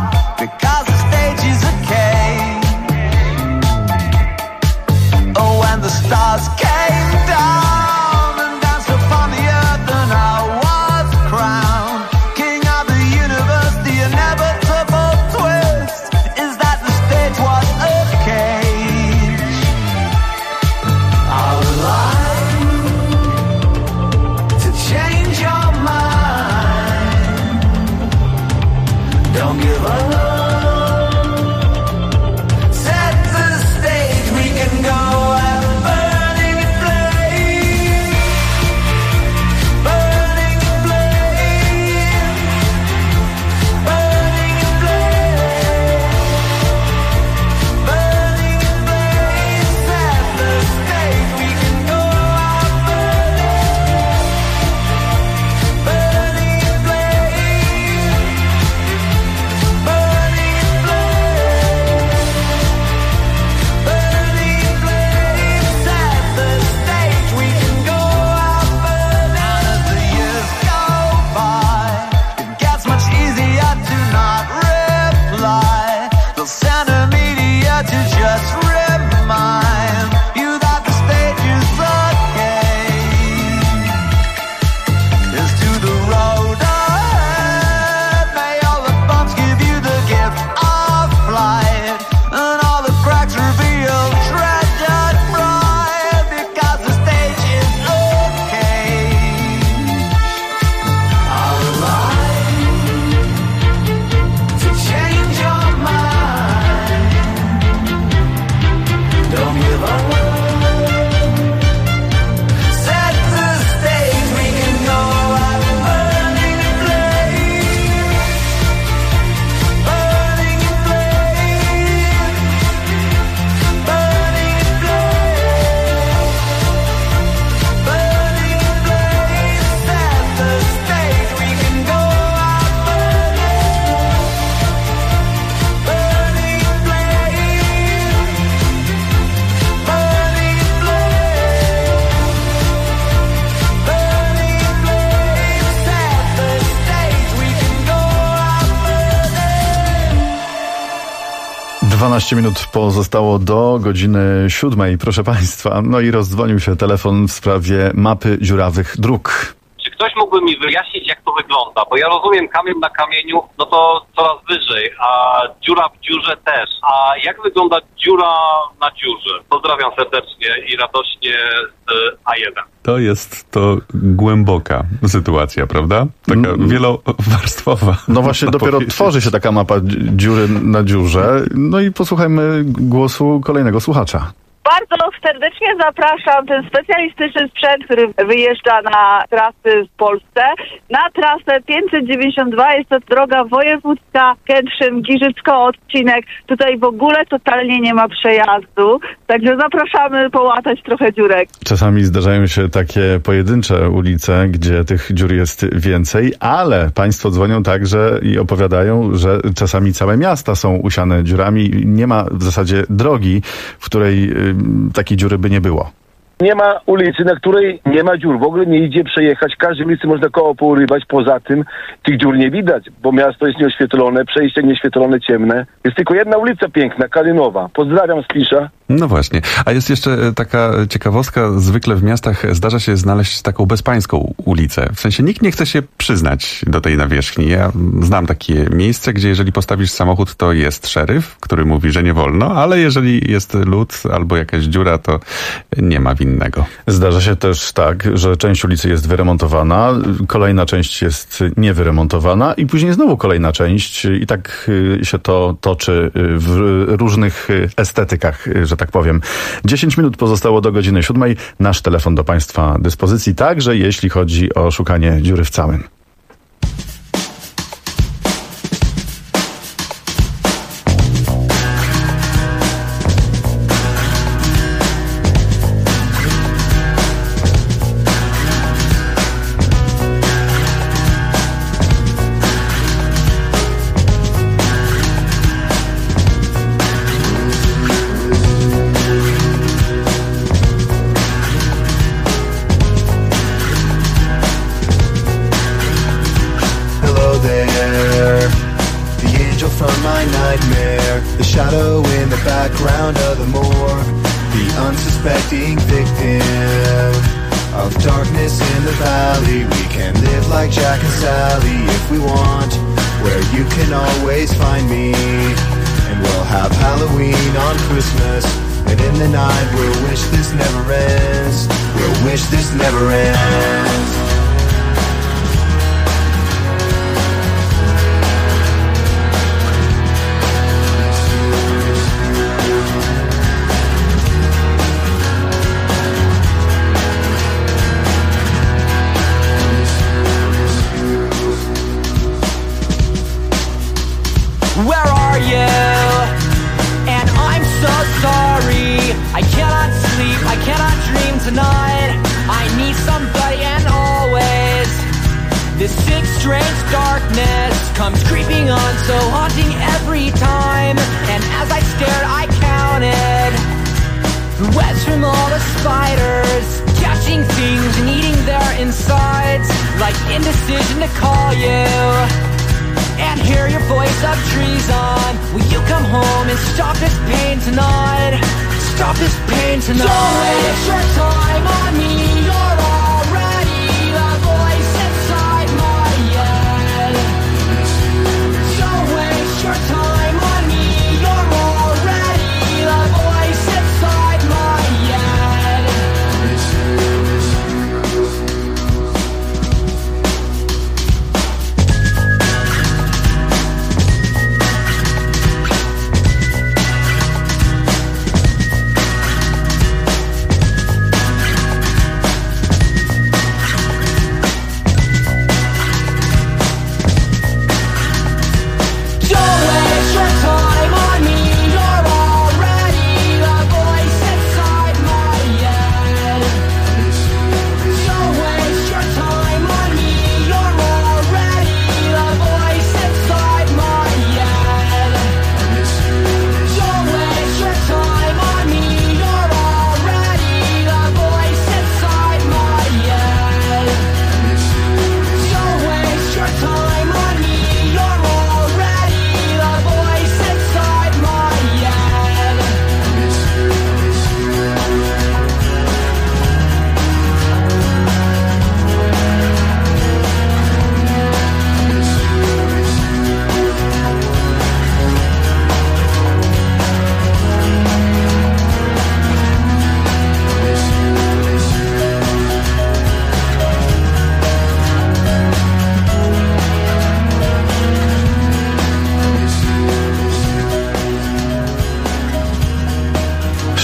12 minut pozostało do godziny 7. Proszę Państwa, no i rozdzwonił się telefon w sprawie mapy dziurawych dróg. Czy ktoś mógłby mi wyjaśnić, jak to wygląda? Bo ja rozumiem, kamień na kamieniu, no to coraz wyżej, a dziura w dziurze też. A jak wygląda dziura na dziurze? Pozdrawiam serdecznie i radośnie z A1. To jest głęboka sytuacja, prawda? Taka wielowarstwowa. No właśnie, dopiero tworzy się taka mapa dziury na dziurze. No i posłuchajmy głosu kolejnego słuchacza. Bardzo serdecznie zapraszam ten specjalistyczny sprzęt, który wyjeżdża na trasy w Polsce. Na trasę 592 jest to droga wojewódzka Kętrzyn-Giżycko odcinek. Tutaj w ogóle totalnie nie ma przejazdu, także zapraszamy połatać trochę dziurek. Czasami zdarzają się takie pojedyncze ulice, gdzie tych dziur jest więcej, ale państwo dzwonią także i opowiadają, że czasami całe miasta są usiane dziurami. Nie ma w zasadzie drogi, w której takiej dziury by nie było. Nie ma ulicy, na której nie ma dziur. W ogóle nie idzie przejechać. W każdej ulicy można koło pourywać. Poza tym tych dziur nie widać, bo miasto jest nieoświetlone, przejście nieoświetlone, ciemne. Jest tylko jedna ulica piękna, Kalinowa. Pozdrawiam z Pisza. No właśnie. A jest jeszcze taka ciekawostka. Zwykle w miastach zdarza się znaleźć taką bezpańską ulicę. W sensie nikt nie chce się przyznać do tej nawierzchni. Ja znam takie miejsce, gdzie jeżeli postawisz samochód, to jest szeryf, który mówi, że nie wolno, ale jeżeli jest lód albo jakaś dziura, to nie ma winnego. Zdarza się też tak, że część ulicy jest wyremontowana, kolejna część jest niewyremontowana i później znowu kolejna część i tak się to toczy w różnych estetykach, że tak powiem. 10 minut pozostało do godziny 7. Nasz telefon do Państwa dyspozycji, także jeśli chodzi o szukanie dziury w całym.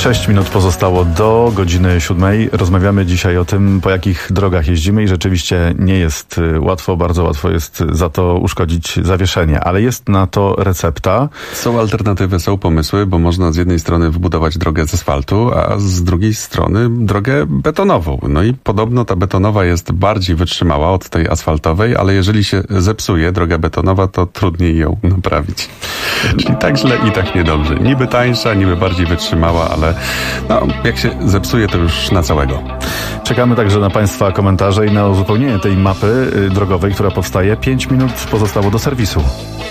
6 minut pozostało do godziny 7. Rozmawiamy dzisiaj o tym, po jakich drogach jeździmy i rzeczywiście nie jest łatwo, bardzo łatwo jest za to uszkodzić zawieszenie, ale jest na to recepta. Są alternatywy, są pomysły, bo można z jednej strony wybudować drogę z asfaltu, a z drugiej strony drogę betonową. No i podobno ta betonowa jest bardziej wytrzymała od tej asfaltowej, ale jeżeli się zepsuje droga betonowa, to trudniej ją naprawić. Czyli tak źle i tak niedobrze. Niby tańsza, niby bardziej wytrzymała, ale jak się zepsuje, to już na całego. Czekamy także na Państwa komentarze i na uzupełnienie tej mapy drogowej, która powstaje. 5 minut pozostało do serwisu.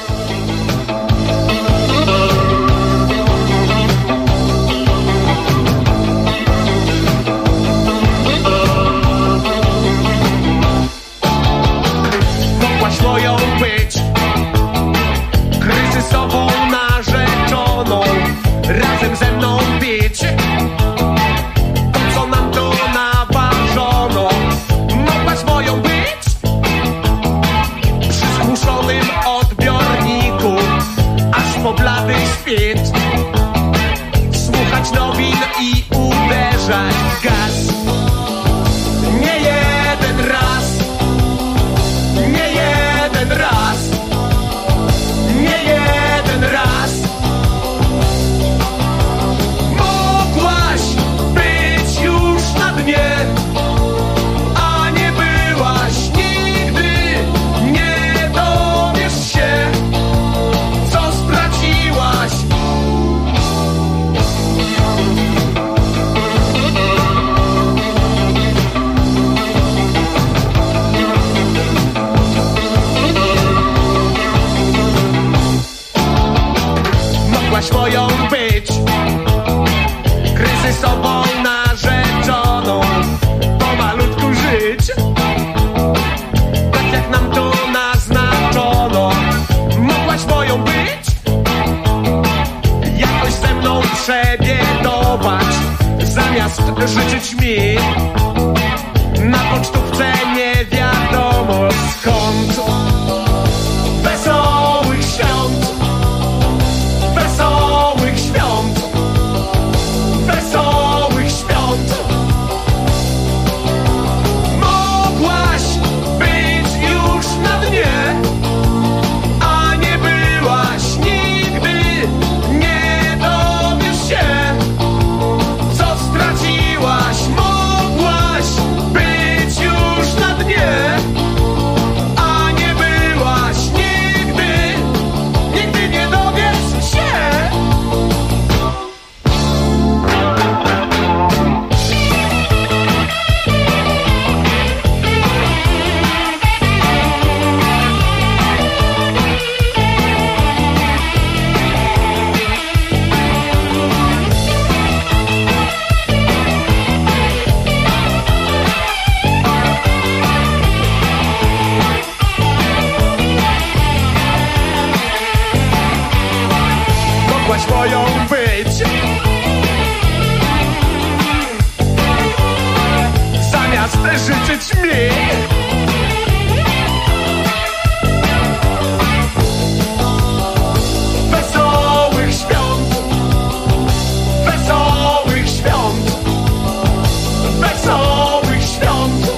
Mogłaś moją być, kryzysową narzeczoną, razem ze mną bić. To co nam tu naważono, mogłaś moją być, przy zgłuszonym odbiorniku, aż po blady świt, słuchać nowin i uderzać w gaz. Nie jeden raz, nie jeden raz, nie jeden raz. Mogłaś być już na dnie, a nie byłaś nigdy. Nie dowiesz się, co straciłaś. Mogłaś moją być, kryzysową narzeczoną, pomalutku żyć, tak jak nam tu naznaczono. Mogłaś moją być, jakoś ze mną przebiedować, zamiast życzyć mi na pocztówce nie wiadomo skąd. Wesołych świąt, wesołych świąt, wesołych świąt. Mogłaś być już na dnie, a nie byłaś nigdy. Nie dowiesz się, co straciłaś. Mogłaś być już na dnie, a nie byłaś nigdy. Nigdy nie dowiesz się. Mogłaś moją być, zamiast życzyć mi wesołych świąt, wesołych świąt, wesołych świąt.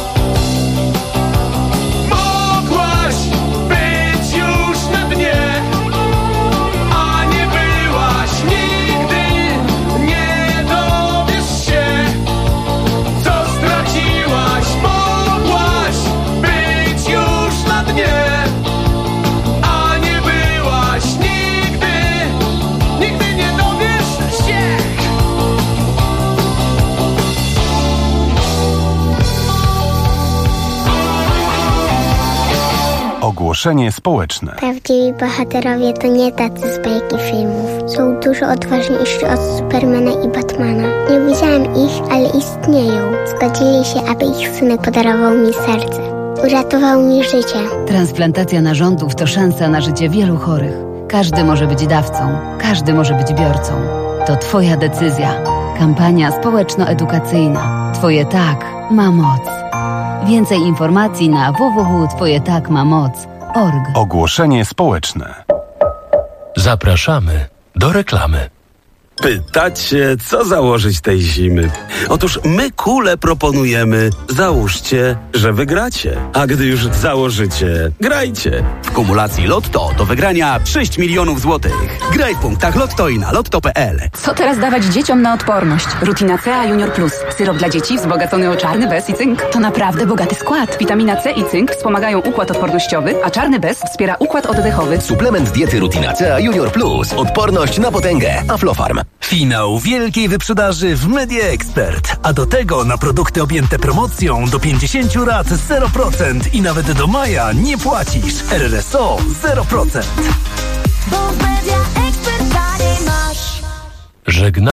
Mogłaś być już na dnie, a nie byłaś nigdy. Nie dowiesz się, co straciłaś. Mogłaś być już na dnie, a nie byłaś nigdy. Nigdy nie dowiesz się. Ogłoszenie społeczne. Prawdziwi bohaterowie to nie tacy z bajki filmów. Są dużo odważniejsi od Supermana i Batmana. Nie widziałam ich, ale istnieją. Zgodzili się, aby ich synek podarował mi serce. Uratował mi życie. Transplantacja narządów to szansa na życie wielu chorych. Każdy może być dawcą, każdy może być biorcą. To Twoja decyzja. Kampania społeczno-edukacyjna. Twoje tak ma moc. Więcej informacji na www.twojetakmamoc.org. Ogłoszenie społeczne. Zapraszamy do reklamy. Pytacie, co założyć tej zimy? Otóż my kule proponujemy. Załóżcie, że wygracie. A gdy już założycie, grajcie. W kumulacji Lotto do wygrania 6 milionów złotych. Graj w punktach Lotto i na lotto.pl. Co teraz dawać dzieciom na odporność? Rutina C Junior Plus. Syrop dla dzieci wzbogacony o czarny bez i cynk. To naprawdę bogaty skład. Witamina C i cynk wspomagają układ odpornościowy, a czarny bez wspiera układ oddechowy. Suplement diety Rutina C Junior Plus. Odporność na potęgę. Aflofarm. Finał wielkiej wyprzedaży w Media Expert. A do tego na produkty objęte promocją do 50 rat 0% i nawet do maja nie płacisz. RRSO 0%. Bo w Media Expert taniej masz. Żegnam.